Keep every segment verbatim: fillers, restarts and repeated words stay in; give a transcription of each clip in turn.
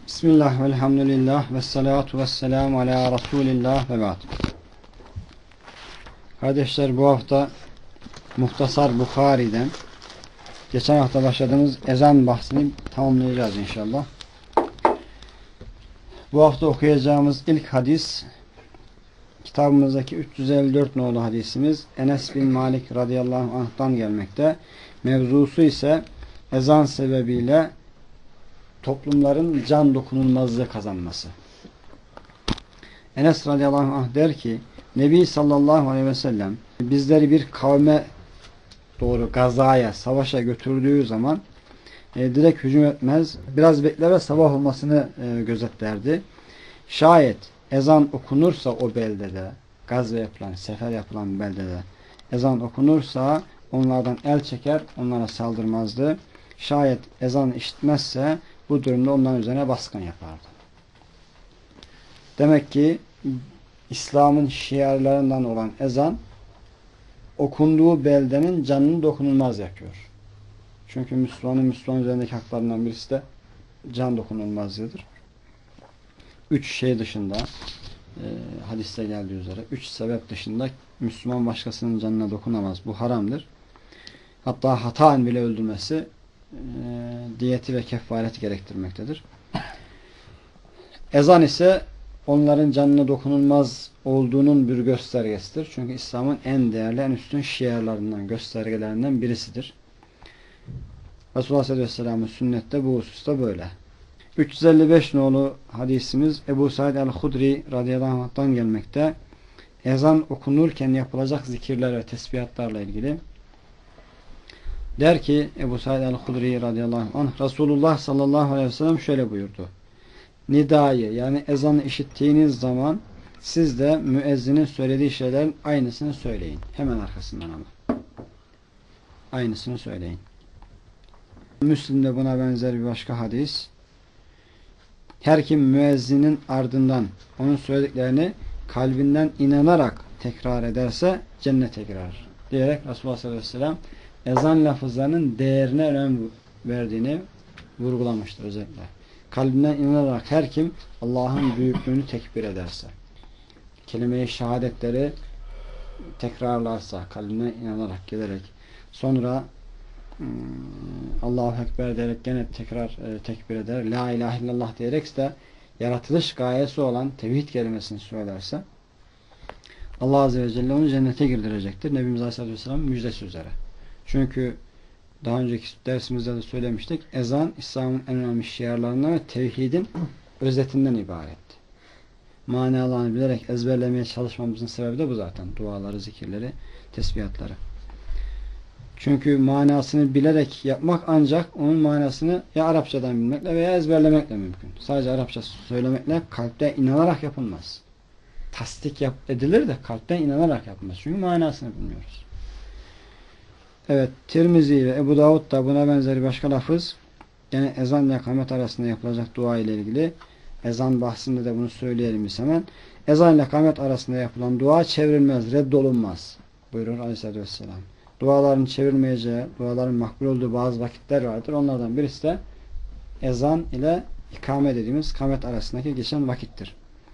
Bismillah, velhamdülillah, ve salatu ve selamu ala Resulillah ve ba'd. Kardeşler, bu hafta Muhtasar Bukhari'den geçen hafta başladığımız ezan bahsini tamamlayacağız inşallah. Bu hafta okuyacağımız ilk hadis, kitabımızdaki üç yüz elli dört nolu hadisimiz Enes bin Malik radıyallahu anh'tan gelmekte. Mevzusu ise ezan sebebiyle toplumların can dokunulmazlığı kazanması. Enes radıyallahu anh der ki, Nebi sallallahu aleyhi ve sellem bizleri bir kavme doğru gazaya, savaşa götürdüğü zaman e, direkt hücum etmez. Biraz bekler ve sabah olmasını e, gözetlerdi. Şayet ezan okunursa o beldede, gazve yapılan, sefer yapılan beldede ezan okunursa onlardan el çeker, onlara saldırmazdı. Şayet ezan işitmezse bu durumda onların üzerine baskın yapardı. Demek ki İslam'ın şiarlarından olan ezan okunduğu beldenin canını dokunulmaz yapıyor. Çünkü Müslümanın Müslüman üzerindeki haklarından birisi de can dokunulmazlığıdır. Üç şey dışında e, hadiste geldiği üzere üç sebep dışında Müslüman başkasının canına dokunamaz. Bu haramdır. Hatta hataen bile öldürmesi e, diyeti ve kefareti gerektirmektedir. Ezan ise onların canına dokunulmaz olduğunun bir göstergesidir. Çünkü İslam'ın en değerli, en üstün şiarlarından, göstergelerinden birisidir. Resulullah sallallahu aleyhi ve sellem'in sünnette bu hususta böyle. üç yüz elli beş nolu hadisimiz Ebu Said el-Hudri radıyallahu anh'tan gelmekte. Ezan okunurken yapılacak zikirler ve tesbihatlarla ilgili. Der ki Ebu Said el-Hudri radıyallahu anh, Resulullah sallallahu aleyhi ve sellem şöyle buyurdu. Nidayı, yani ezanı işittiğiniz zaman siz de müezzinin söylediği şeylerin aynısını söyleyin. Hemen arkasından ama. Aynısını söyleyin. Müslim'de buna benzer bir başka hadis. Her kim müezzinin ardından onun söylediklerini kalbinden inanarak tekrar ederse cennete girer. Diyerek Resulullah sallallahu aleyhi ve sellem ezan lafızlarının değerine önem verdiğini vurgulamıştır özellikle. Kalbinden inanarak her kim Allah'ın büyüklüğünü tekbir ederse, kelime-i şehadetleri tekrarlarsa, kalbinden inanarak gelerek, sonra Allahu Ekber diyerek gene tekrar e, tekbir eder, La ilahe illallah diyerek de yaratılış gayesi olan tevhid kelimesini söylerse Allah Azze ve Celle onu cennete girdirecektir. Nebimiz Aleyhisselatü Vesselam müjdesi üzere. Çünkü daha önceki dersimizde de söylemiştik. Ezan İslam'ın en önemli şiarlarından ve tevhidin özetinden ibaret. Manalarını bilerek ezberlemeye çalışmamızın sebebi de bu zaten. Duaları, zikirleri, tesbihatları. Çünkü manasını bilerek yapmak ancak onun manasını ya Arapçadan bilmekle veya ezberlemekle mümkün. Sadece Arapça söylemekle kalpte inanarak yapılmaz. Tasdik yap edilir de kalpten inanarak yapılmaz. Çünkü manasını bilmiyoruz. Evet, Tirmizi ve Ebu Davud da buna benzer başka lafız, yani ezan ile kamet arasında yapılacak dua ile ilgili. Ezan bahsinde de bunu söyleyelim biz hemen. Ezan ile kamet arasında yapılan dua çevrilmez, reddolunmaz buyurur Aleyhisselatü Vesselam. Duaların çevirmeyeceği, duaların makbul olduğu bazı vakitler vardır. Onlardan birisi de ezan ile ikame dediğimiz kamet arasındaki geçen vakittir.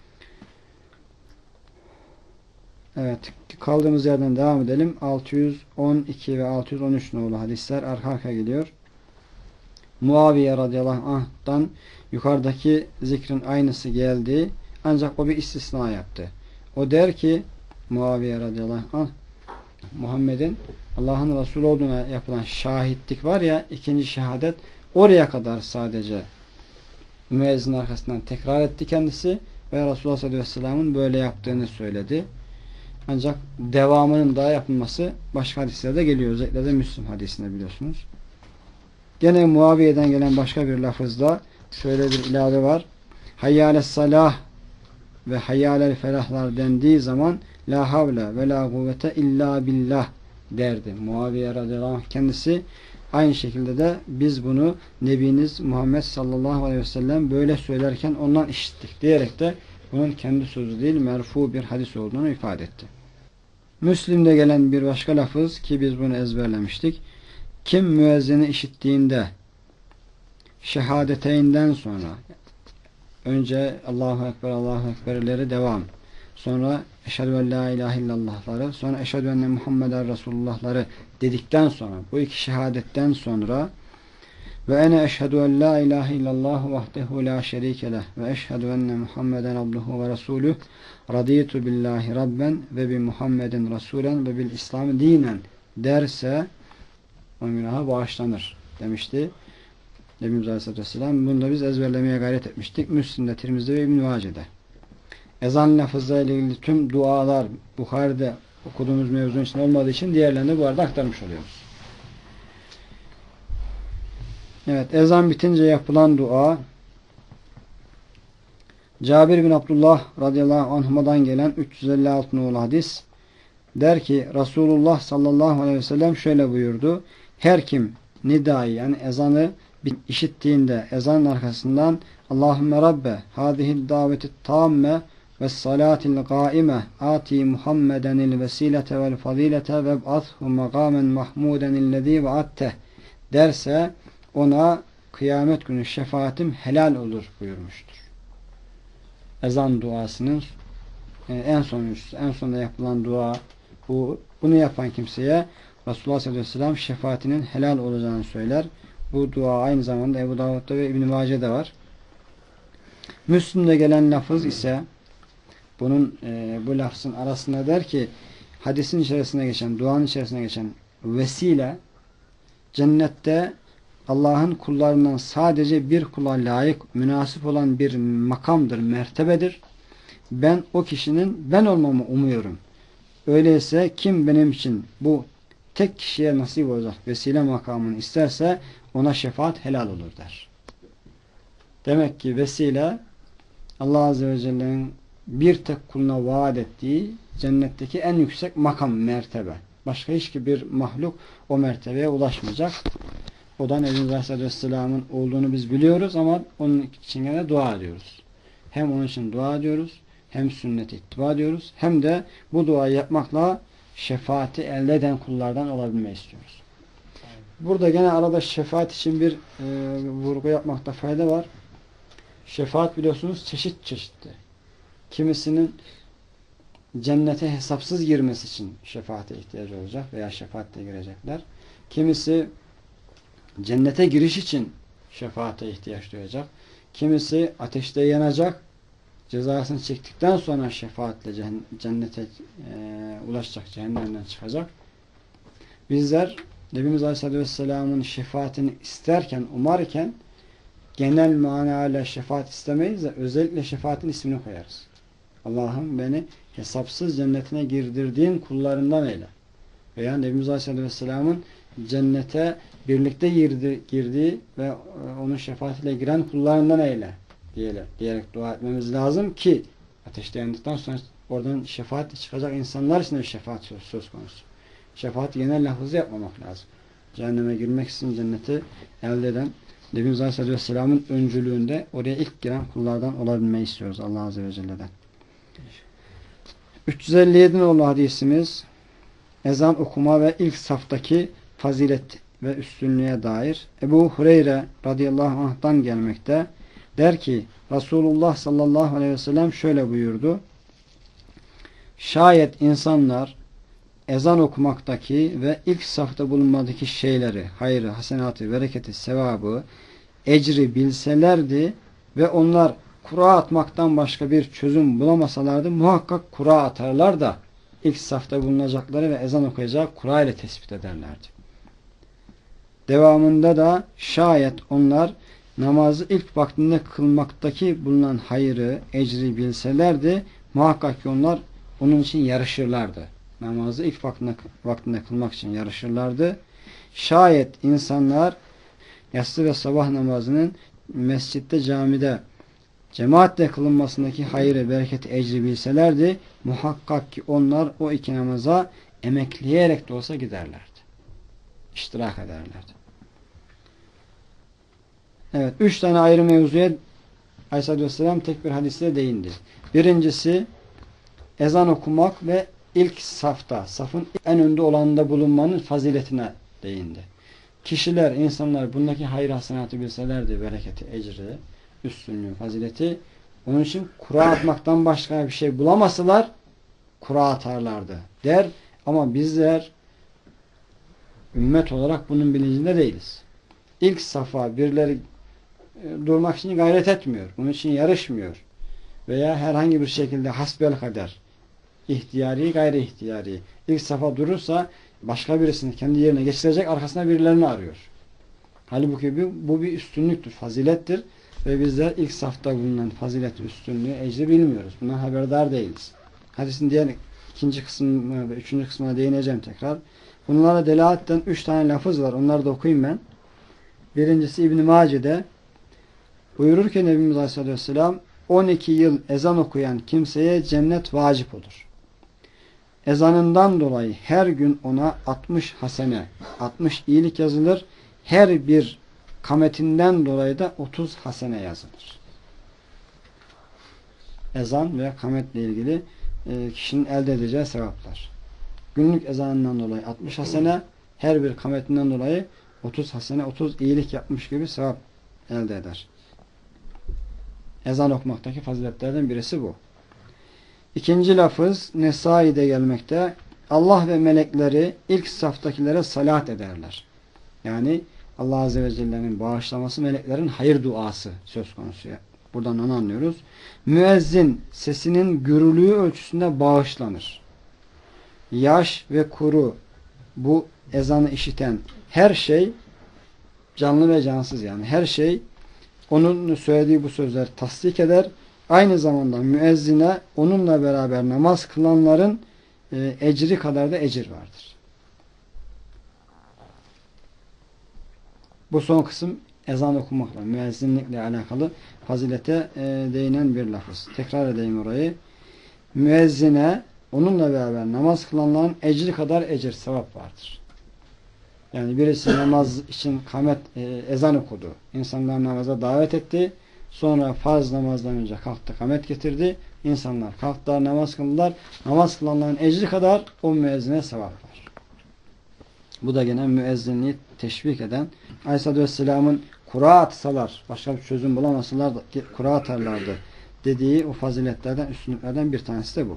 Evet, kaldığımız yerden devam edelim. altı yüz on iki ve altı yüz on üç nolu hadisler arka arkaya geliyor. Muaviye radıyallahu anh'tan yukarıdaki zikrin aynısı geldi. Ancak o bir istisna yaptı. O der ki Muaviye radıyallahu anh, Muhammed'in Allah'ın Resulü olduğuna yapılan şahitlik var ya, ikinci şehadet, oraya kadar sadece müezzin arkasından tekrar etti kendisi ve Resulullah sallallahu aleyhi ve sellem'in böyle yaptığını söyledi. Ancak devamının daha yapılması başka hadislerde geliyor. Özellikle de Müslim hadisinde biliyorsunuz. Gene Muaviye'den gelen başka bir lafızda şöyle bir ilave var. Hayyâles salah ve hayyâlel felahlar dendiği zaman la havle ve la kuvvete illa billah derdi. Muaviye radıyallahu anh kendisi aynı şekilde de biz bunu Nebiniz Muhammed sallallahu aleyhi ve sellem böyle söylerken ondan işittik diyerek de bunun kendi sözü değil merfu bir hadis olduğunu ifade etti. Müslim'de gelen bir başka lafız ki biz bunu ezberlemiştik. Kim müezzini işittiğinde şehadeteyinden sonra önce Allahu Ekber, Allahu Ekber'leri devam. Sonra eşhedü en la ilahe illallah'ları, sonra eşhedü enne Muhammeden Resulullah'ları dedikten sonra, bu iki şehadetten sonra ve ene eşhedü en la ilahe illallah vahdehu la şerike leh ve eşhedü enne Muhammeden abduhu ve resuluh raditu billahi rabben ve bi Muhammedin rasulen ve bil İslam dinen derse o günaha bağışlanır demişti Nebimiz Aleyhisselatü Vesselam. Bunu da biz ezberlemeye gayret etmiştik. Müslim'de, Tirmiz'de ve İbn-i Mace'de. Ezan lafızlarıyla ilgili tüm dualar Bukhari'de okuduğumuz mevzunun için olmadığı için diğerlerini de bu arada aktarmış oluyoruz. Evet, ezan bitince yapılan dua Cabir bin Abdullah radıyallahu anhuma'dan gelen üç yüz elli altı nolu hadis der ki Resulullah sallallahu aleyhi ve sellem şöyle buyurdu. Her kim nidayı yani ezanı işittiğinde ezanın arkasından Allahümme Rabbe hâzihid daveti tamme ve salatil gâime ati Muhammedenil vesilete vel fazilete ve b'athu makamen mahmudenillezî vaatteh derse ona kıyamet günü şefaatim helal olur buyurmuştur. Ezan duasının en sonuncusu, en sonunda yapılan dua bu. Bunu yapan kimseye Resulullah sallallahu aleyhi ve sellem şefaatinin helal olacağını söyler. Bu dua aynı zamanda Ebu Davud'da ve İbn-i Mace'de var. Müslim'de gelen lafız ise bunun e, bu lafzın arasında der ki hadisin içerisine geçen, duanın içerisine geçen vesile cennette Allah'ın kullarından sadece bir kula layık, münasip olan bir makamdır, mertebedir. Ben o kişinin ben olmamı umuyorum. Öyleyse kim benim için bu tek kişiye nasip olacak vesile makamını isterse ona şefaat helal olur der. Demek ki vesile Allah Azze ve Celle'nin bir tek kuluna vaat ettiği cennetteki en yüksek makam, mertebe. Başka hiçbir mahluk o mertebeye ulaşmayacak. O da Nebimiz Aleyhisselatü Vesselam'ın olduğunu biz biliyoruz ama onun için de dua ediyoruz. Hem onun için dua ediyoruz, hem sünneti ittiba ediyoruz, hem de bu duayı yapmakla şefaati elde eden kullardan olabilmeyi istiyoruz. Burada gene arada şefaat için bir e, vurgu yapmakta fayda var. Şefaat biliyorsunuz çeşit çeşitli. Kimisinin cennete hesapsız girmesi için şefaate ihtiyacı olacak veya şefaatle girecekler. Kimisi cennete giriş için şefaate ihtiyaç duyacak. Kimisi ateşte yanacak. Cezasını çektikten sonra şefaatle cennete e, ulaşacak, cehennemden çıkacak. Bizler Nebimiz Aleyhisselatü Vesselam'ın şefaatini isterken, umarken genel manayla şefaat istemeyiz de özellikle şefaatin ismini koyarız. Allah'ım beni hesapsız cennetine girdirdiğin kullarından eyle. Veya Nebimiz Aleyhisselatü Vesselam'ın cennete birlikte girdi, girdiği ve onun şefaatiyle giren kullarından eyle diyelim, diyerek dua etmemiz lazım ki ateşte yandıktan sonra oradan şefaat çıkacak insanlar için de bir şefaat söz, söz konusu. Şefaat genel lafızı yapmamak lazım. Cehenneme girmek için cenneti elde eden Nebimiz Aleyhisselatü Vesselam'ın öncülüğünde oraya ilk giren kullardan olabilmeyi istiyoruz Allah Azze ve Celle'den. üç yüz elli yedi nolu hadisimiz ezan okuma ve ilk saftaki fazilet ve üstünlüğe dair Ebu Hureyre radıyallahu anh'tan gelmekte. Der ki Resulullah sallallahu aleyhi ve sellem şöyle buyurdu. Şayet insanlar ezan okumaktaki ve ilk safta bulunmadaki şeyleri, hayrı, hasenatı, bereketi, sevabı, ecri bilselerdi ve onlar kura atmaktan başka bir çözüm bulamasalardı muhakkak kura atarlar da ilk safta bulunacakları ve ezan okuyacak kura ile tespit ederlerdi. Devamında da şayet onlar namazı ilk vaktinde kılmaktaki bulunan hayrı, ecri bilselerdi muhakkak ki onlar onun için yarışırlardı. Namazı ilk vaktinde, vaktinde kılmak için yarışırlardı. Şayet insanlar yatsı ve sabah namazının mescitte, camide cemaatle kılınmasındaki hayrı, bereketi, ecri bilselerdi muhakkak ki onlar o iki namaza emekleyerek de olsa giderlerdi. İştirak ederlerdi. Evet, üç tane ayrı mevzuya Aleyhisselatü Vesselam tek bir hadiste değindi. Birincisi ezan okumak ve ilk safta, safın en önde olanında bulunmanın faziletine değindi. Kişiler, insanlar bundaki hayır hasenatı bilselerdi, bereketi, ecri, üstünlüğü, fazileti Onun için kura atmaktan başka bir şey bulamasalar kura atarlardı der. Ama bizler ümmet olarak bunun bilincinde değiliz. İlk safa birileri durmak için gayret etmiyor. Bunun için yarışmıyor. Veya herhangi bir şekilde hasbelkader, ihtiyari gayri ihtiyari ilk safa durursa başka birisini kendi yerine geçirecek, arkasına birilerini arıyor. Halbuki bu, bu bir üstünlüktür, fazilettir ve bizler ilk safta bulunan fazilet, üstünlüğü, ecri bilmiyoruz. Bundan haberdar değiliz. Hadisin diğer ikinci kısmına ve üçüncü kısmına değineceğim tekrar. Bunlara delaaletten üç tane lafız var. Onları da okuyayım ben. Birincisi İbn-i Mace'de buyurur ki Nebimiz Aleyhisselatü Vesselam on iki yıl ezan okuyan kimseye cennet vacip olur. Ezanından dolayı her gün ona altmış hasene, altmış iyilik yazılır. Her bir kametinden dolayı da otuz hasene yazılır. Ezan ve kametle ilgili e, kişinin elde edeceği sevaplar. Günlük ezanından dolayı altmış hasene, her bir kametinden dolayı otuz hasene, otuz iyilik yapmış gibi sevap elde eder. Ezan okumaktaki faziletlerden birisi bu. İkinci lafız Nesai'de gelmekte. Allah ve melekleri ilk saftakilere salat ederler. Yani Allah Azze ve Celle'nin bağışlaması, meleklerin hayır duası söz konusu. Buradan onu anlıyoruz. Müezzin sesinin gürülüğü ölçüsünde bağışlanır. Yaş ve kuru bu ezanı işiten her şey, canlı ve cansız yani her şey onun söylediği bu sözler tasdik eder. Aynı zamanda müezzine onunla beraber namaz kılanların e, ecri kadar da ecir vardır. Bu son kısım ezan okumakla, müezzinlikle alakalı fazilete e, değinen bir lafız. Tekrar edeyim orayı. Müezzine onunla beraber namaz kılanların ecri kadar ecir, sevap vardır. Yani birisi namaz için kamet, e, ezan okudu. İnsanlar namaza davet etti. Sonra farz namazdan önce kalktı, kamet getirdi. İnsanlar kalktılar, namaz kıldılar. Namaz kılanların ecri kadar o müezzine sevap var. Bu da gene müezzinliği teşvik eden, Aleyhisselatü Vesselam'ın kura atsalar, başka bir çözüm bulamasalar da kura atarlardı dediği o faziletlerden, üstünlüklerden bir tanesi de bu.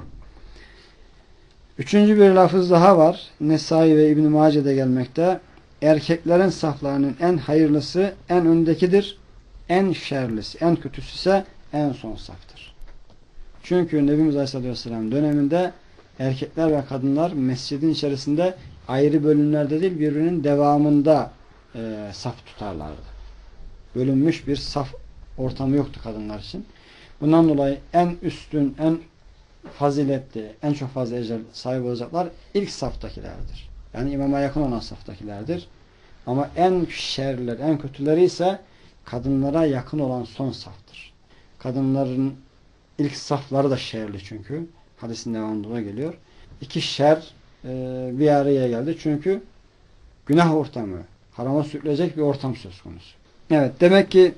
Üçüncü bir lafız daha var. Nesai ve İbn-i Mace'de gelmekte. Erkeklerin saflarının en hayırlısı en öndekidir. En şerlisi, en kötüsü ise en son saftır. Çünkü Nebimiz Aleyhisselatü Vesselam döneminde erkekler ve kadınlar mescidin içerisinde ayrı bölümlerde değil, birbirinin devamında e, saf tutarlardı. Bölünmüş bir saf ortamı yoktu kadınlar için. Bundan dolayı en üstün, en faziletli, en çok fazla ecel sahip olacaklar ilk saftakilerdir. Yani imama yakın olan saftakilerdir. Ama en şerliler, en kötüleri ise kadınlara yakın olan son saftır. Kadınların ilk safları da şerli çünkü. Hadisin devamında geliyor. İki şer e, bir araya geldi. Çünkü günah ortamı, harama sürülecek bir ortam söz konusu. Evet, demek ki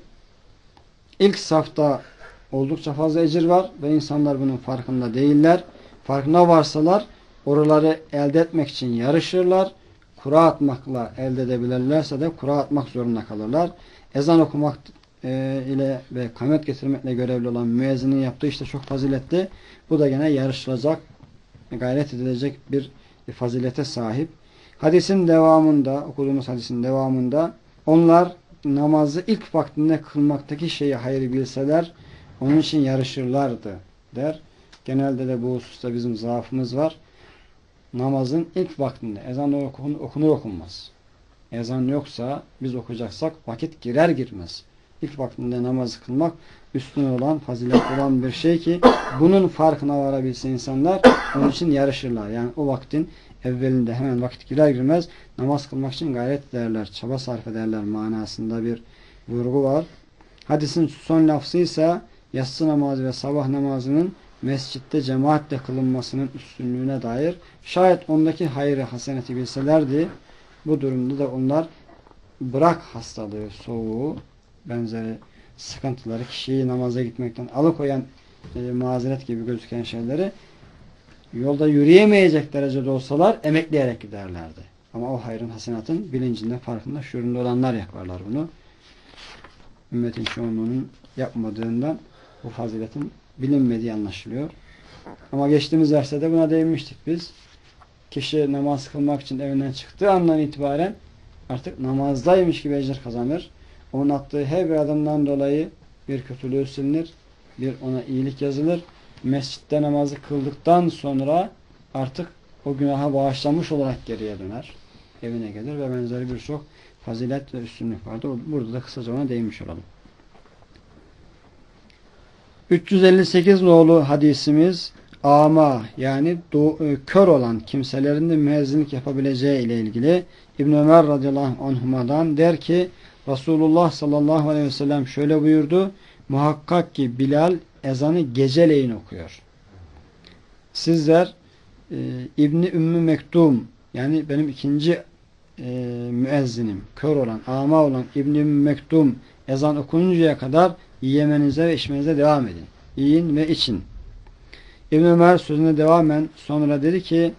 ilk safta oldukça fazla ecir var ve insanlar bunun farkında değiller. Farkına varsalar oraları elde etmek için yarışırlar. Kura atmakla elde edebilirlerse de kura atmak zorunda kalırlar. Ezan okumak e, ile ve kamet getirmekle görevli olan müezzinin yaptığı işte çok faziletli. Bu da gene yarışılacak, gayret edilecek bir fazilete sahip. Hadisin devamında, okuduğumuz hadisin devamında onlar namazı ilk vaktinde kılmaktaki şeyi hayır bilseler onun için yarışırlardı der. Genelde de bu hususta bizim zaafımız var. Namazın ilk vaktinde ezan okunur, okunur okunmaz. Ezan yoksa biz okuyacaksak vakit girer girmez. İlk vaktinde namazı kılmak üstün olan, fazilet olan bir şey ki bunun farkına varabilse insanlar onun için yarışırlar. Yani o vaktin evvelinde hemen vakit girer girmez namaz kılmak için gayret ederler, çaba sarf ederler manasında bir vurgu var. Hadisin son lafzı ise yatsı namazı ve sabah namazının mescitte cemaatle kılınmasının üstünlüğüne dair. Şayet ondaki hayrı, haseneti bilselerdi bu durumda da onlar bırak hastalığı, soğuğu, benzeri sıkıntıları, kişiyi namaza gitmekten alıkoyan e, mazeret gibi gözüken şeyleri yolda yürüyemeyecek derecede olsalar emekleyerek giderlerdi. Ama o hayrın, hasenatın bilincinde, farkında, şuurunda olanlar yaparlar bunu. Ümmetin çoğunluğunun yapmadığından bu faziletin bilinmediği anlaşılıyor. Ama geçtiğimiz derste de buna değinmiştik biz. Kişi namaz kılmak için evinden çıktığı andan itibaren artık namazdaymış gibi ecir kazanır. Onun attığı her bir adımdan dolayı bir kötülüğü silinir. Bir ona iyilik yazılır. Mescitte namazı kıldıktan sonra artık o günaha bağışlanmış olarak geriye döner. Evine gelir ve benzeri birçok fazilet ve üstünlük vardır. Burada da kısaca ona değinmiş olalım. üç yüz elli sekiz nolu hadisimiz ama yani kör olan kimselerin de müezzinlik yapabileceği ile ilgili. İbn Ömer radıyallahu anhuma'dan der ki Resulullah sallallahu aleyhi ve sellem şöyle buyurdu. Muhakkak ki Bilal ezanı geceleyin okuyor. Sizler e, İbni Ümmü Mektum yani benim ikinci e, müezzinim kör olan, ama olan İbni Ümmü Mektum ezan okununcaya kadar yemenize ve içmenize devam edin. Yiyin ve için. İbn Ömer sözüne devamen sonra dedi ki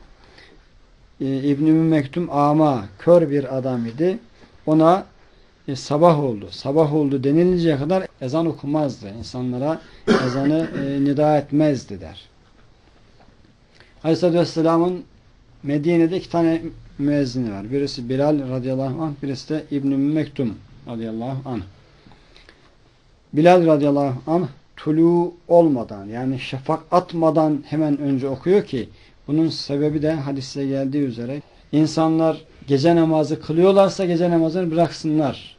e, İbn Ümmü Mektum ama kör bir adam idi. Ona e, sabah oldu. Sabah oldu denilinceye kadar ezan okumazdı. İnsanlara ezanı e, nida etmezdi der. Aleyhisselatü Vesselam'ın Medine'de iki tane müezzini var. Birisi Bilal radıyallahu anh, birisi de İbn-i Mektum radıyallahu anh. Bilal radıyallahu anh tulu olmadan yani şafak atmadan hemen önce okuyor ki bunun sebebi de hadiste geldiği üzere insanlar gece namazı kılıyorlarsa gece namazını bıraksınlar.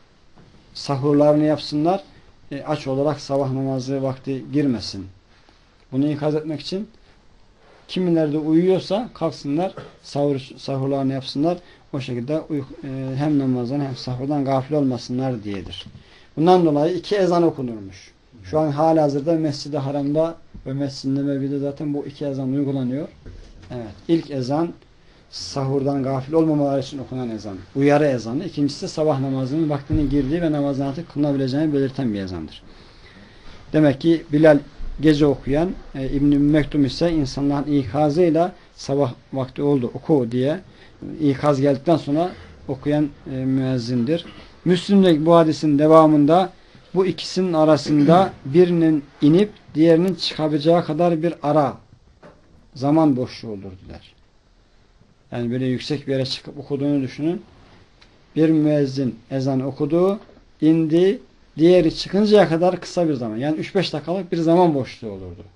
Sahurlarını yapsınlar. E, aç olarak sabah namazı vakti girmesin. Bunu ikaz etmek için kimileri de uyuyorsa kalksınlar, sahur, sahurlarını yapsınlar. O şekilde uyku, e, hem namazdan hem sahurdan gafil olmasınlar diyedir. Bundan dolayı iki ezan okunurmuş. Şu an halihazırda Mescid-i Haram'da ve Mescid-i Nebevi'de zaten bu iki ezan uygulanıyor. Evet. İlk ezan sahurdan gafil olmamaları için okunan ezan. Uyarı ezanı. İkincisi sabah namazının vaktinin girdiği ve namazın artık kılınabileceğini belirten bir ezandır. Demek ki Bilal gece okuyan, e, İbn-i Mektum ise insanların ikazıyla sabah vakti oldu oku diye ikaz geldikten sonra okuyan e, müezzindir. Müslim'de bu hadisin devamında bu ikisinin arasında birinin inip diğerinin çıkabileceği kadar bir ara zaman boşluğu olur der. Yani böyle yüksek bir yere çıkıp okuduğunu düşünün. Bir müezzin ezan okudu, indi, diğeri çıkıncaya kadar kısa bir zaman. Yani üç beş dakikalık bir zaman boşluğu olurdu.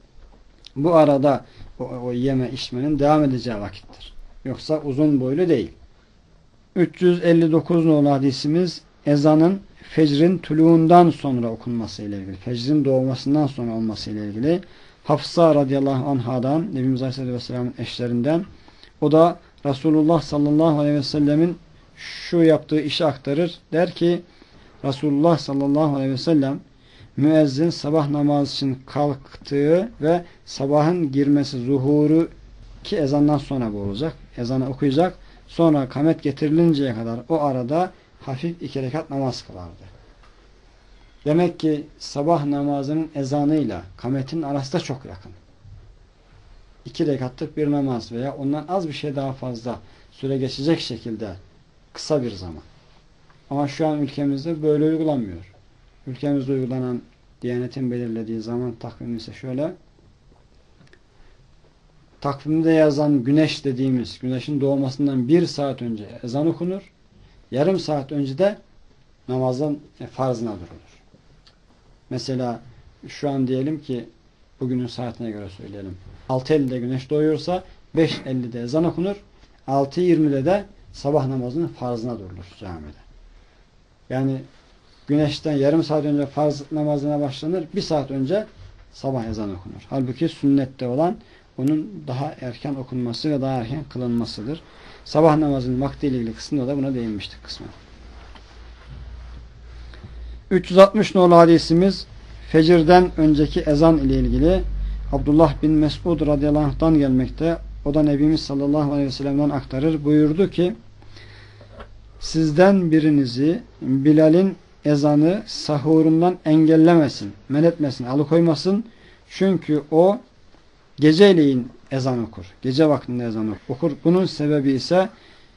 Bu arada o, o yeme içmenin devam edeceği vakittir. Yoksa uzun boylu değil. üç yüz elli dokuz nolu hadisimiz ezanın fecrin tuluğundan sonra okunması ile ilgili. Fecrin doğmasından sonra olması ile ilgili. Hafsa radıyallahu anhadan Nebimiz Aleyhisselatü Vesselam'ın eşlerinden o da Resulullah sallallahu aleyhi ve sellemin şu yaptığı işi aktarır. Der ki Resulullah sallallahu aleyhi ve sellem müezzin sabah namazı için kalktığı ve sabahın girmesi zuhuru ki ezandan sonra bu olacak. Ezanı okuyacak. Sonra kamet getirilinceye kadar o arada hafif iki rekat namaz kılardı. Demek ki sabah namazının ezanıyla kametin arası da çok yakın. İki rekatlık bir namaz veya ondan az bir şey daha fazla süre geçecek şekilde kısa bir zaman. Ama şu an ülkemizde böyle uygulanmıyor. Ülkemizde uygulanan Diyanet'in belirlediği zaman takvimi ise şöyle. Takvimde yazan güneş dediğimiz güneşin doğmasından bir saat önce ezan okunur. Yarım saat önce de namazın farzına durulur. Mesela şu an diyelim ki bugünün saatine göre söyleyelim. altı ellide güneş doğuyorsa beş ellide ezan okunur. altı yirmide de sabah namazının farzına durulur camide. Yani güneşten yarım saat önce farz namazına başlanır. Bir saat önce sabah ezan okunur. Halbuki sünnette olan onun daha erken okunması ve daha erken kılınmasıdır. Sabah namazının vaktiyle ilgili kısmında da buna değinmiştik kısmen. üç yüz altmış nolu hadisimiz fecirden önceki ezan ile ilgili. Abdullah bin Mesud radıyallahu anh'tan gelmekte. O da Nebimiz sallallahu aleyhi ve sellem'den aktarır. Buyurdu ki sizden birinizi Bilal'in ezanı sahurundan engellemesin, men etmesin, alıkoymasın. Çünkü o geceleyin ezan okur. Gece vaktinde ezan okur. Bunun sebebi ise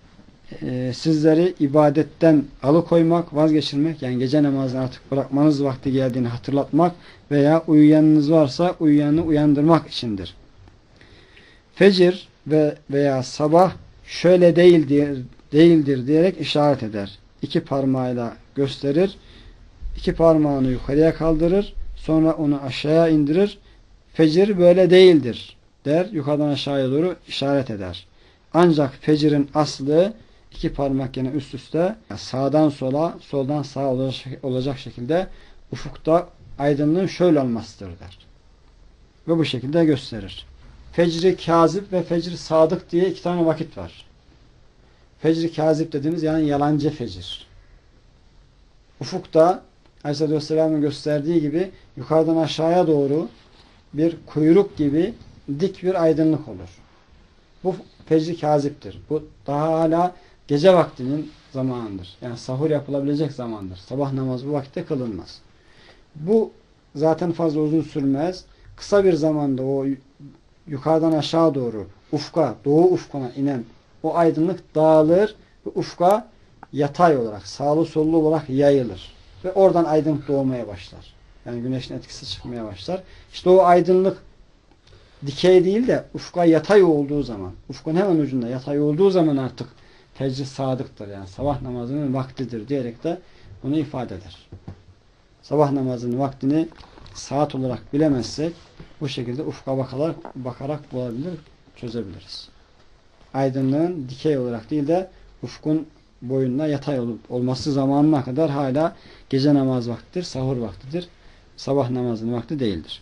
e, sizleri ibadetten alıkoymak, vazgeçirmek, yani gece namazını artık bırakmanız vakti geldiğini hatırlatmak veya uyuyanınız varsa uyuyanı uyandırmak içindir. Fecir ve veya sabah şöyle değildir, değildir diyerek işaret eder. İki parmağıyla gösterir, iki parmağını yukarıya kaldırır, sonra onu aşağıya indirir. Fecir böyle değildir der, yukarıdan aşağıya doğru işaret eder. Ancak fecirin aslı iki parmak yine üst üste sağdan sola, soldan sağa olacak şekilde ufukta aydınlığın şöyle olmasıdır der. Ve bu şekilde gösterir. Fecri kazip ve fecri sadık diye iki tane vakit var. Fecri kazip dediğimiz yani yalancı fecir. Ufukta Aleyhisselatü Vesselam'ın gösterdiği gibi yukarıdan aşağıya doğru bir kuyruk gibi dik bir aydınlık olur. Bu fecri kaziptir. Bu daha hala gece vaktinin zamanıdır. Yani sahur yapılabilecek zamandır. Sabah namazı bu vakitte kılınmaz. Bu zaten fazla uzun sürmez. Kısa bir zamanda o yukarıdan aşağı doğru ufka, doğu ufkuna inen o aydınlık dağılır ve ufka yatay olarak, sağlı sollu olarak yayılır. Ve oradan aydınlık doğmaya başlar. Yani güneşin etkisi çıkmaya başlar. İşte o aydınlık dikey değil de ufka yatay olduğu zaman, ufkun hemen ucunda yatay olduğu zaman artık fecr sadıktır. Yani sabah namazının vaktidir diyerek de bunu ifade eder. Sabah namazının vaktini saat olarak bilemezsek bu şekilde ufka bakarak, bakarak bulabilir, çözebiliriz. Aydınlığın dikey olarak değil de ufkun boyunda yatay olup olması zamanına kadar hala gece namaz vaktidir, sahur vaktidir. Sabah namazının vakti değildir.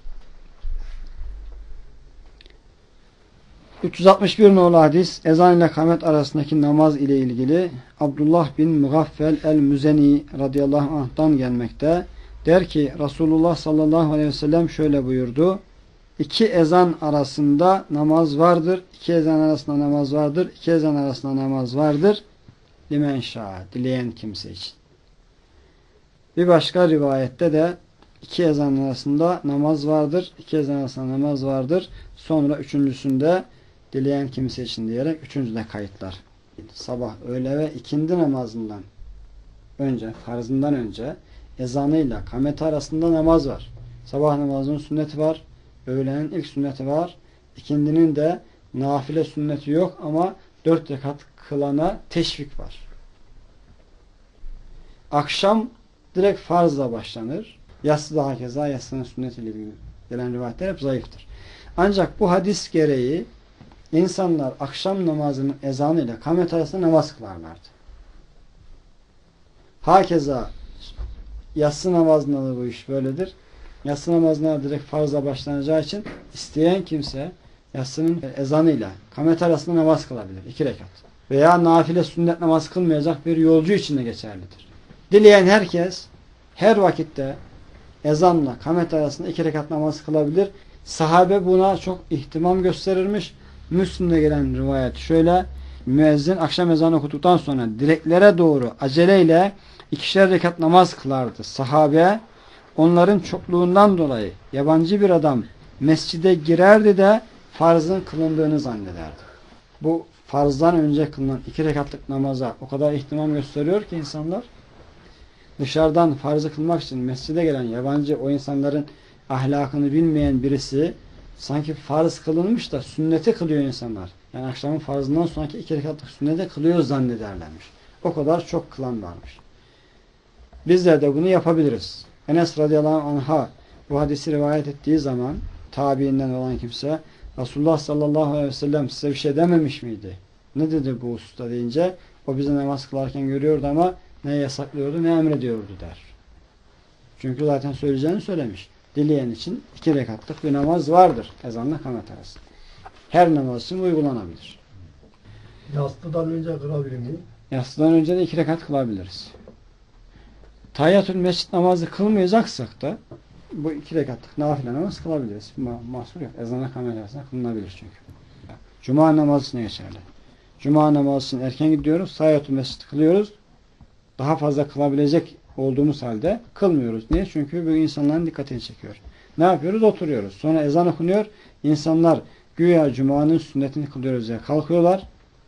üç yüz altmış bir nolu hadis, ezan ile kamet arasındaki namaz ile ilgili Abdullah bin Mugaffel el-Müzeni radıyallahu anh'tan gelmekte. Der ki Resulullah sallallahu aleyhi ve sellem şöyle buyurdu. İki ezan arasında namaz vardır. İki ezan arasında namaz vardır. İki ezan arasında namaz vardır. Limen şa'a, dileyen kimse için. Bir başka rivayette de iki ezan arasında namaz vardır. İki ezan arasında namaz vardır. Sonra üçüncüsünde dileyen kimse için diyerek üçüncüde kayıtlar. Sabah, öğle ve ikindi namazından önce, farzından önce ezanıyla kameti arasında namaz var. Sabah namazının sünneti var. Öğlenin ilk sünneti var. İkindinin de nafile sünneti yok ama dört rekat kılana teşvik var. Akşam direkt farzla başlanır. Yatsı da hakeza, yatsının sünnetiyle ilgili gelen rivayetler hep zayıftır. Ancak bu hadis gereği insanlar akşam namazının ezanı ile kamet arasında namaz kılarlardı. Hakeza yatsı namazında da bu iş böyledir. Yatsı namazına direkt farzla başlanacağı için isteyen kimse yatsının ezanıyla kamet arasında namaz kılabilir. İki rekat. Veya nafile sünnet namaz kılmayacak bir yolcu için de geçerlidir. Dileyen herkes her vakitte ezanla kamet arasında iki rekat namaz kılabilir. Sahabe buna çok ihtimam gösterirmiş. Müslim'de gelen rivayet şöyle: müezzin akşam ezanı okuduktan sonra direklere doğru aceleyle ikişer rekat namaz kılardı. Sahabe onların çokluğundan dolayı yabancı bir adam mescide girerdi de farzın kılındığını zannederdi. Bu farzdan önce kılınan iki rekatlık namaza o kadar ihtimam gösteriyor ki insanlar, dışarıdan farzı kılmak için mescide gelen yabancı, o insanların ahlakını bilmeyen birisi sanki farz kılınmış da sünneti kılıyor insanlar. Yani akşamın farzından sonraki iki rekatlık sünneti kılıyor zannederlermiş. O kadar çok kılan varmış. Bizler de bunu yapabiliriz. Enes radıyallahu anh'a bu hadisi rivayet ettiği zaman tabiinden olan kimse, Resulullah sallallahu aleyhi ve sellem size bir şey dememiş miydi? Ne dedi bu usta deyince, o bize namaz kılarken görüyordu ama ne yasaklıyordu ne emrediyordu der. Çünkü zaten söyleyeceğini söylemiş. Dileyen için iki rekatlık bir namaz vardır ezanla kamet arası. Her namaz için uygulanabilir. Yatsıdan önce kılabilir miyim? Yatsıdan önce de iki rekat kılabiliriz. Tahiyyatül mescid namazı kılmayacaksak da bu iki rekatlık nafile namaz kılabiliriz. Ma mahsur yok. Ezana kamet arasında kılınabilir çünkü. Cuma namazı için geçerli. Cuma namazı için erken gidiyoruz. Tahiyyatül mescid kılıyoruz. Daha fazla kılabilecek olduğumuz halde kılmıyoruz. Niye? Çünkü bu insanların dikkatini çekiyor. Ne yapıyoruz? Oturuyoruz. Sonra ezan okunuyor. İnsanlar güya Cuma'nın sünnetini kılıyoruz diye kalkıyorlar.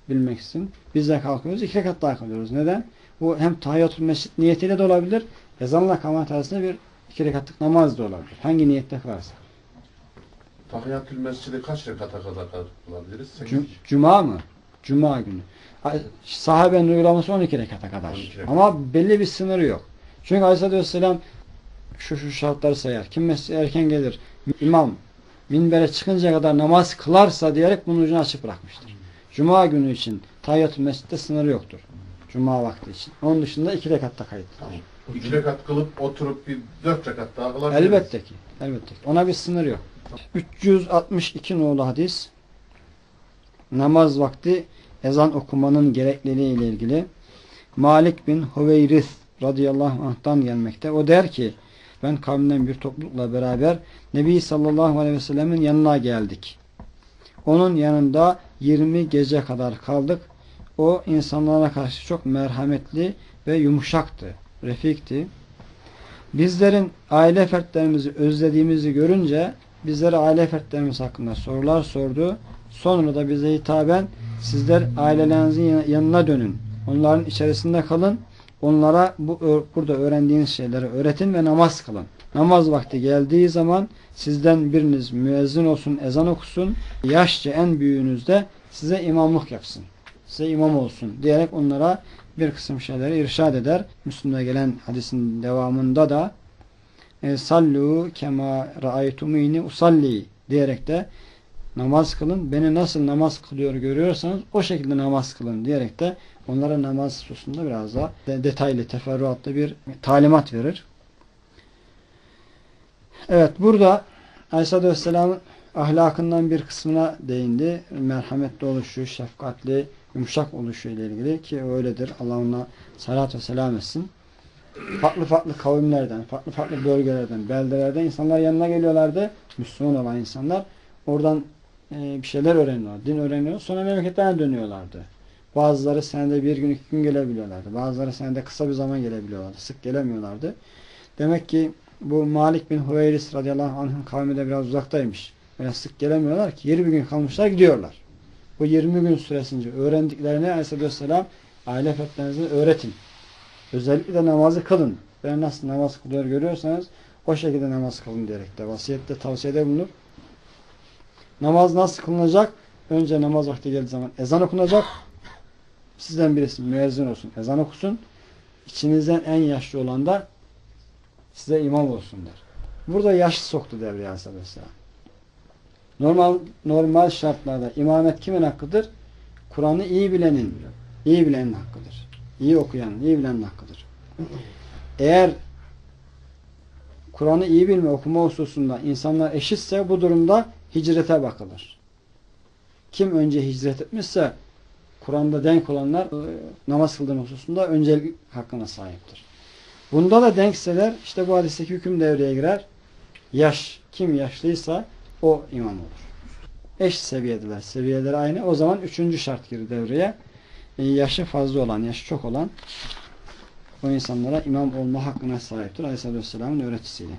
bilmek için biz de kalkıyoruz. iki rekat daha kılıyoruz. Neden? Bu hem tahiyyatül mescid niyetiyle de olabilir. Ezanla kâmet arasında bir iki rekatlık namaz da olabilir. Hangi niyette kılarsa. Tahiyyatül mescidi kaç rekata kadar kılabiliriz? Cum Cuma mı? Cuma günü. Sahabenin uygulaması on iki rekata kadar. on iki rekat. Ama belli bir sınırı yok. Çünkü Aleyhisselatü Vesselam şu şu şartları sayar. Kim mescide erken gelir, imam minbere çıkıncaya kadar namaz kılarsa diyerek bunun ucunu açık bırakmıştır. Cuma günü için tahiyyatül mescitte sınırı yoktur. Cuma vakti için. Onun dışında iki rekatta kayıtlıdır. Tamam. İki rekat kılıp oturup bir dört rekat daha kılabiliriz. Elbette ki. Elbette ki. Ona bir sınır yok. üç yüz altmış iki nolu hadis. Namaz vakti ezan okumanın gerekliliği ile ilgili Malik bin Hüveyris radıyallahu anh'tan gelmekte. O der ki ben kavmimden bir toplulukla beraber Nebi sallallahu aleyhi ve sellemin yanına geldik. Onun yanında yirmi gece kadar kaldık. O insanlara karşı çok merhametli ve yumuşaktı, refikti. Bizlerin aile fertlerimizi özlediğimizi görünce bizlere aile fertlerimiz hakkında sorular sordu. Sonra da bize hitaben sizler ailelerinizin yanına dönün. Onların içerisinde kalın. Onlara bu burada öğrendiğiniz şeyleri öğretin ve namaz kılın. Namaz vakti geldiği zaman sizden biriniz müezzin olsun, ezan okusun. Yaşça en büyüğünüz de size imamlık yapsın. Size imam olsun diyerek onlara bir kısım şeyleri irşad eder. Müslüm'de gelen hadisin devamında da sallu kema ra'aytumuni usalli diyerek de namaz kılın. Beni nasıl namaz kılıyor görüyorsanız o şekilde namaz kılın diyerek de onlara namaz hususunda biraz daha detaylı, teferruatlı bir talimat verir. Evet, burada Aleyhisselatü Vesselam'ın ahlakından bir kısmına değindi. Merhametli oluşu, şefkatli, yumuşak oluşu ile ilgili ki öyledir. Allah ona salat ve selam etsin. Farklı farklı kavimlerden, farklı farklı bölgelerden, beldelerden insanlar yanına geliyorlardı. Müslüman olan insanlar. Oradan e, bir şeyler öğreniyorlar, din öğreniyor. Sonra memleketlerine dönüyorlardı. Bazıları senede bir gün, iki gün gelebiliyorlardı. Bazıları senede kısa bir zaman gelebiliyorlardı. Sık gelemiyorlardı. Demek ki bu Malik bin Hüveyris radıyallahu anh'ın kavmi de biraz uzaktaymış. Böyle sık gelemiyorlar ki yirmi gün kalmışlar gidiyorlar. Bu yirmi gün süresince öğrendiklerini Aleyhisselatü Vesselam aile fertlerinize öğretin. Özellikle de namazı kılın. Ben nasıl namaz kılıyor görüyorsanız o şekilde namaz kılın diyerek de vasiyette tavsiyede bulunur. Namaz nasıl kılınacak? Önce namaz vakti geldiği zaman ezan okunacak. Sizden birisi müezzin olsun, ezan okusun. İçinizden en yaşlı olan da size imam olsun der. Burada yaşlı soktu devreye Aleyhisselatü Vesselam. Normal, normal şartlarda imamet kimin hakkıdır? Kur'an'ı iyi bilenin, iyi bilenin hakkıdır. İyi okuyanın, iyi bilenin hakkıdır. Eğer Kur'an'ı iyi bilme, okuma hususunda insanlar eşitse bu durumda hicrete bakılır. Kim önce hicret etmişse Kur'an'da denk olanlar namaz kıldığım hususunda öncelik hakkına sahiptir. Bunda da denkseler işte bu hadisteki hüküm devreye girer. Yaş, kim yaşlıysa o imam olur. Eş seviyedeler. Seviyeleri aynı. O zaman üçüncü şart girir devreye. Yaşı fazla olan, yaşı çok olan o insanlara imam olma hakkına sahiptir. Aleyhisselatü Vesselam'ın öğretisiyle.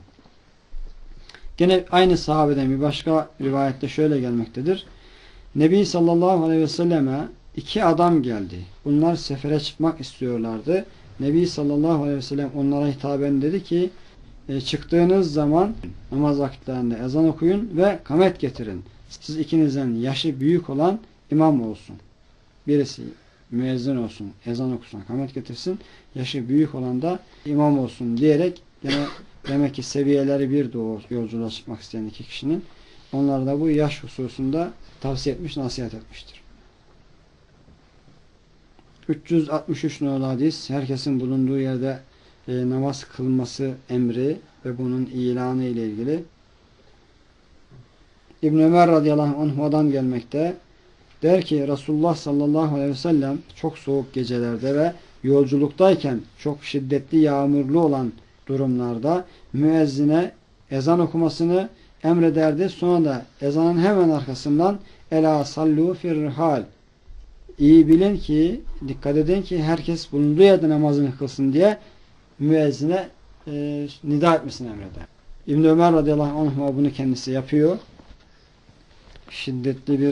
Gene aynı sahabeden bir başka rivayette şöyle gelmektedir. Nebi sallallahu aleyhi ve selleme iki adam geldi. Bunlar sefere çıkmak istiyorlardı. Nebi sallallahu aleyhi ve sellem onlara hitaben dedi ki e, çıktığınız zaman namaz vakitlerinde ezan okuyun ve kamet getirin. Siz ikinizden yaşı büyük olan imam olsun. Birisi müezzin olsun, ezan okusun, kamet getirsin. Yaşı büyük olan da imam olsun diyerek yine demek ki seviyeleri bir de o yolculuğa çıkmak isteyen iki kişinin onlara da bu yaş hususunda tavsiye etmiş, nasihat etmiştir. üç yüz altmış üç nolu hadis herkesin bulunduğu yerde e, namaz kılması emri ve bunun ilanı ile ilgili. İbn Ömer radıyallahu anh'dan gelmekte. Der ki Resulullah sallallahu aleyhi ve sellem çok soğuk gecelerde ve yolculuktayken çok şiddetli yağmurlu olan durumlarda müezzine ezan okumasını emrederdi. Sonra da ezanın hemen arkasından ela sallu firrihal İyi bilin ki, dikkat edin ki herkes bulunduğu yerde namazını kılsın diye müezzine e, nida etmesini emreder. İbn Ömer radıyallahu anh bunu kendisi yapıyor. Şiddetli bir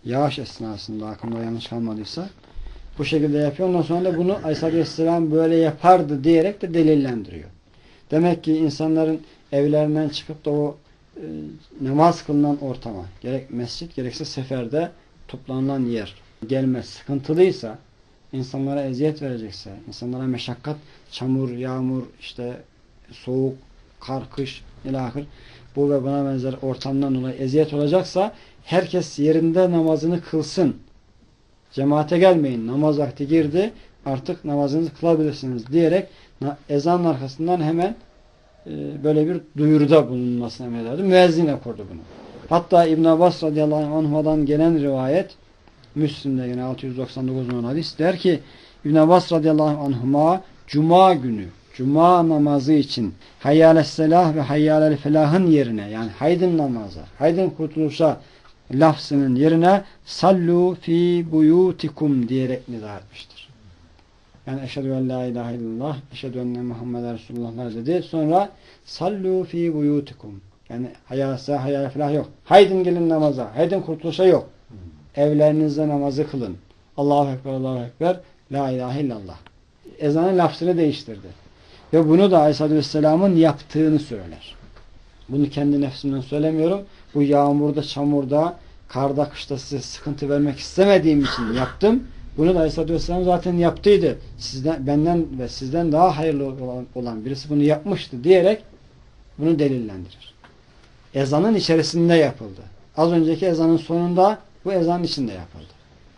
yağış esnasında, aklımda yanlış kalmadıysa bu şekilde yapıyor. Ondan sonra da bunu Aleyhisselatü Vesselam böyle yapardı diyerek de delillendiriyor. Demek ki insanların evlerinden çıkıp da o e, namaz kılınan ortama, gerek mescit gerekse seferde toplanılan yer gelmez sıkıntılıysa, insanlara eziyet verecekse, insanlara meşakkat, çamur, yağmur, işte soğuk, kar, kış, ilahir, bu ve buna benzer ortamdan dolayı eziyet olacaksa herkes yerinde namazını kılsın. Cemaate gelmeyin. Namaz vakti girdi. Artık namazınızı kılabilirsiniz diyerek ezanın arkasından hemen e, böyle bir duyuruda bulunmasını emrederdi. Müezzin okurdu bunu. Hatta İbn Abbas radıyallahu anh'dan gelen rivayet Müslim'de yine altı yüz doksan dokuz numaralı hadis der ki İbn Abbas radıyallahu anhuma Cuma günü Cuma namazı için hayyâles-selah ve hayyâlel-felahın yerine, yani haydın namaza, haydın kurtuluşa lafzının yerine sallu fi buyutikum diyerek nida etmiştir. Yani eşhedü en la ilahe illallah, eşhedü enne Muhammeden Resulullah dedi. Sonra sallu fi buyutikum. Yani hayyâles-selah, hayyâlel-felah yok. Haydın gelin namaza, haydın kurtuluşa yok. Evlerinizde namazı kılın. Allahu Ekber, Allahu Ekber, la ilahe illallah. Ezanın lafzını değiştirdi. Ve bunu da Aleyhisselatü Vesselam'ın yaptığını söyler. Bunu kendi nefsimden söylemiyorum. Bu yağmurda, çamurda, karda, kışta size sıkıntı vermek istemediğim için yaptım. Bunu da Aleyhisselatü Vesselam zaten yaptıydı. Sizden, benden ve sizden daha hayırlı olan, olan birisi bunu yapmıştı diyerek bunu delillendirir. Ezanın içerisinde yapıldı. Az önceki ezanın sonunda, bu ezanın içinde yapıldı.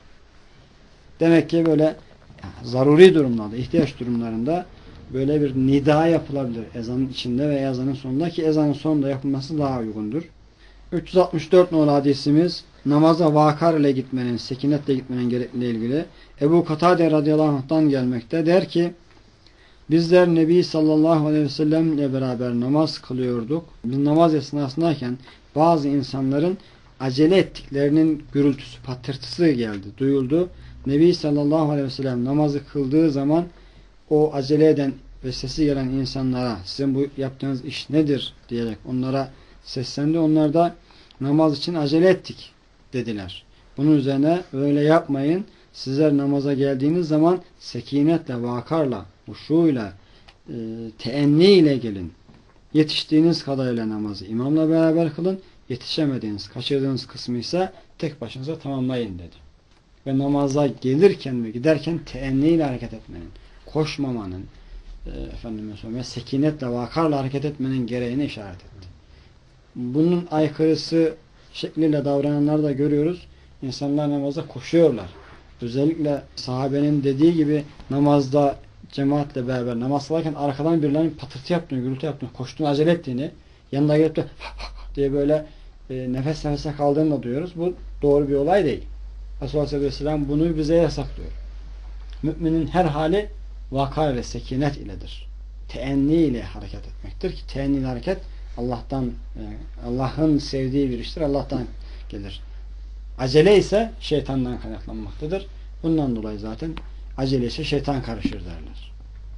Demek ki böyle yani zaruri durumlarda, ihtiyaç durumlarında böyle bir nida yapılabilir ezanın içinde ve ezanın sonunda, ki ezanın sonunda yapılması daha uygundur. üç yüz altmış dört numaralı hadisimiz namaza vakar ile gitmenin, sekinetle gitmenin gerekliğiyle ilgili. Ebu Katade radıyallahu anh'tan gelmekte. Der ki bizler Nebi sallallahu aleyhi ve sellem ile beraber namaz kılıyorduk. Biz namaz esnasındayken bazı insanların acele ettiklerinin gürültüsü, patırtısı geldi, duyuldu. Nebi sallallahu aleyhi ve sellem namazı kıldığı zaman o acele eden ve sesi gelen insanlara sizin bu yaptığınız iş nedir diyerek onlara seslendi. Onlar da namaz için acele ettik dediler. Bunun üzerine öyle yapmayın. Sizler namaza geldiğiniz zaman sekinetle, vakarla, huşuyla, e, teenniyle gelin. Yetiştiğiniz kadarıyla namazı imamla beraber kılın. Yetişemediğiniz, kaçırdığınız kısmı ise tek başınıza tamamlayın dedi. Ve namaza gelirken ve giderken teenniyle hareket etmenin, koşmamanın, e, efendim mesela sekinetle, vakarla hareket etmenin gereğini işaret etti. Bunun aykırısı şekliyle davrananları da görüyoruz. İnsanlar namaza koşuyorlar. Özellikle sahabenin dediği gibi namazda cemaatle beraber namaz kılarken arkadan birilerinin patırtı yaptığını, gürültü yaptığını, koştuğunu, acele ettiğini, yanına gelip de diye böyle e, nefes nefese kaldığını da duyuyoruz. Bu doğru bir olay değil. Resulullah sallallahu aleyhi ve sellem bunu bize yasaklıyor. Müminin her hali vakar ve sekinet iledir. Teenni ile hareket etmektir ki teenni ile hareket Allah'tan, Allah'ın sevdiği bir iştir. Allah'tan gelir. Acele ise şeytandan kaynaklanmaktadır. Bundan dolayı zaten acele ise şeytan karışır derler.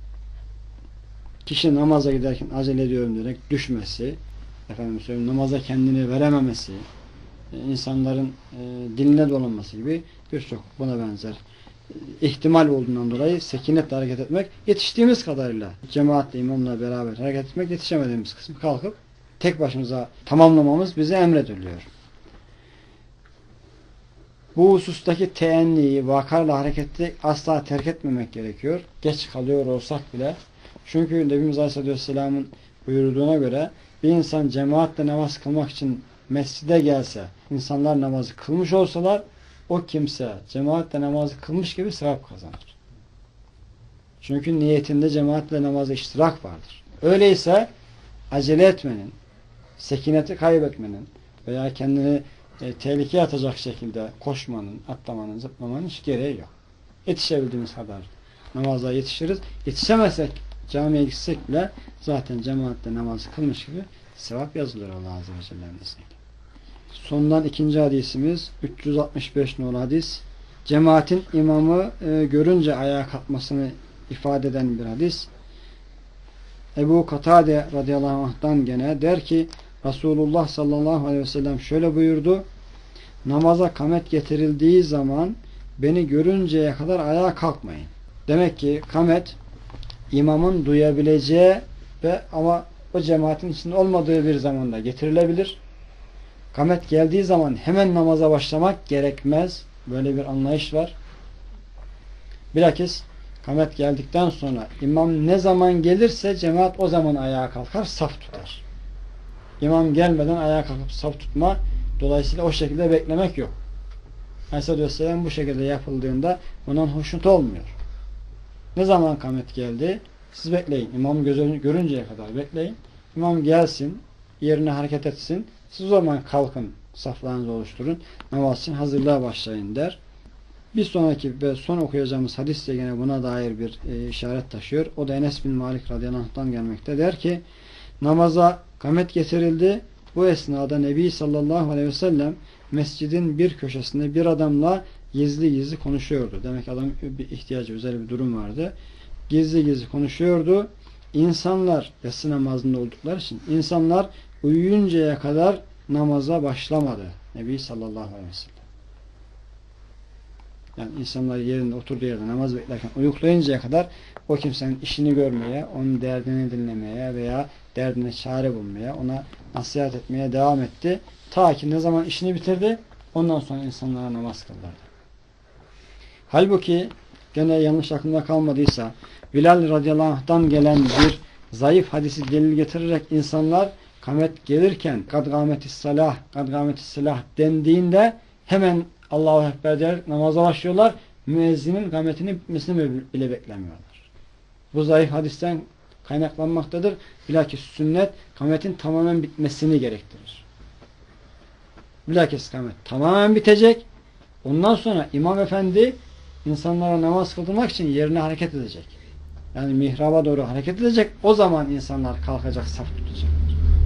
Kişi namaza giderken acele ediyorum diyerek düşmesi, efendim söyleyeyim, namaza kendini verememesi, insanların e, diline dolanması gibi birçok buna benzer ihtimal olduğundan dolayı sekinetle hareket etmek, yetiştiğimiz kadarıyla cemaatle, imamla beraber hareket etmek, yetişemediğimiz kısmı kalkıp tek başımıza tamamlamamız bize emrediliyor. Bu husustaki teenniyi, vakarla hareketi asla terk etmemek gerekiyor. Geç kalıyor olsak bile. Çünkü Nebimiz Aleyhisselam'ın buyurduğuna göre bir insan cemaatle namaz kılmak için mescide gelse, insanlar namazı kılmış olsalar, o kimse cemaatle namazı kılmış gibi sevap kazanır. Çünkü niyetinde cemaatle namazı iştirak vardır. Öyleyse acele etmenin, sekineti kaybetmenin veya kendini e, tehlikeye atacak şekilde koşmanın, atlamanın, zıplamanın hiç gereği yok. Yetişebildiğimiz kadar namaza yetişiriz. Yetişemezsek, camiye gitsek bile zaten cemaatle namazı kılmış gibi sevap yazılır Allah Azze ve Celle'nin izniyle. Sondan ikinci hadisimiz üç yüz altmış beş numaralı hadis. Cemaatin imamı e, görünce ayağa kalkmasını ifade eden bir hadis. Ebu Katade radıyallahu anh'tan gene der ki Resulullah sallallahu aleyhi ve sellem şöyle buyurdu. namaza kamet getirildiği zaman beni görünceye kadar ayağa kalkmayın. Demek ki kamet imamın duyabileceği ve ama o cemaatin içinde olmadığı bir zamanda getirilebilir. Kamet geldiği zaman hemen namaza başlamak gerekmez. Böyle bir anlayış var. Bilakis kamet geldikten sonra imam ne zaman gelirse cemaat o zaman ayağa kalkar, saf tutar. İmam gelmeden ayağa kalkıp saf tutma, dolayısıyla o şekilde beklemek yok. Aleyhisselatü Vesselam bu şekilde yapıldığında ondan hoşnut olmuyor. Ne zaman kamet geldi? Siz bekleyin. İmam gözünü görünceye kadar bekleyin. İmam gelsin, yerine hareket etsin. Siz o zaman kalkın, saflarınızı oluşturun. Namaz için hazırlığa başlayın der. Bir sonraki ve son okuyacağımız hadis de yine buna dair bir e, işaret taşıyor. O da Enes bin Malik radıyallahu anh'tan gelmekte. Der ki, namaza kamet getirildi. Bu esnada Nebi sallallahu aleyhi ve sellem mescidin bir köşesinde bir adamla gizli gizli konuşuyordu. Demek ki adam bir ihtiyacı, özel bir durum vardı. Gizli gizli konuşuyordu. İnsanlar, yatsı namazında oldukları için insanlar uyuyuncaya kadar namaza başlamadı. Nebi sallallahu aleyhi ve sellem. Yani insanlar yerinde, oturduğu yerde namaz beklerken uyuklayıncaya kadar o kimsenin işini görmeye, onun derdini dinlemeye veya derdine çare bulmaya, ona nasihat etmeye devam etti. Ta ki ne zaman işini bitirdi, ondan sonra insanlara namaz kıldırdı. Halbuki gene yanlış aklımda kalmadıysa Bilal radıyallahu anh'tan gelen bir zayıf hadisi delil getirerek insanlar kamet gelirken kad gâmetis salah, kad gâmetis salah dendiğinde hemen Allahu Ekber der, namaza başlıyorlar. Müezzinin kametinin bitmesini bile beklemiyorlar. Bu zayıf hadisten kaynaklanmaktadır. Bilakis sünnet kametin tamamen bitmesini gerektirir. Bilakis kamet tamamen bitecek. Ondan sonra imam efendi insanlara namaz kıldırmak için yerine hareket edecek. Yani mihraba doğru hareket edecek. O zaman insanlar kalkacak, saf tutacaklar.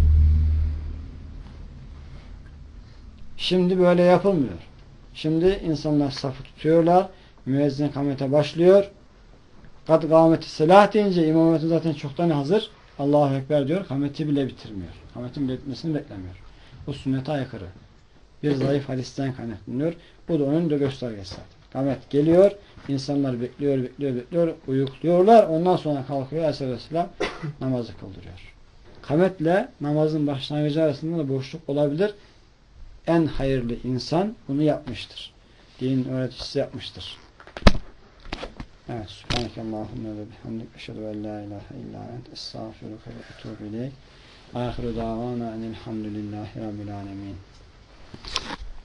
Şimdi böyle yapılmıyor. Şimdi insanlar safı tutuyorlar. Müezzin kamete başlıyor. Kad kâmeti selah deyince imam efendi zaten çoktan hazır. Allahu Ekber diyor. Kameti bile bitirmiyor. Kametin bile bitmesini beklemiyor. Bu sünnete aykırı. Bir zayıf hadisten kaynaklanıyor. Bu da onun da göstergesi zaten. Kamet geliyor. İnsanlar bekliyor, bekliyor, bekliyor. Uyukluyorlar. Ondan sonra kalkıyor. Aleyhisselam namazı kıldırıyor. Kametle namazın başlangıcı arasında da boşluk olabilir. En hayırlı insan bunu yapmıştır. Din öğreticisi yapmıştır. Evet. Subhanekallahümme ve bihamdik. Eşhedü en la ilahe illa ent. Estağfiruke ve etûbü ileyk. Âhiru dâvâna enelhamdülillahi rabbil âlemin.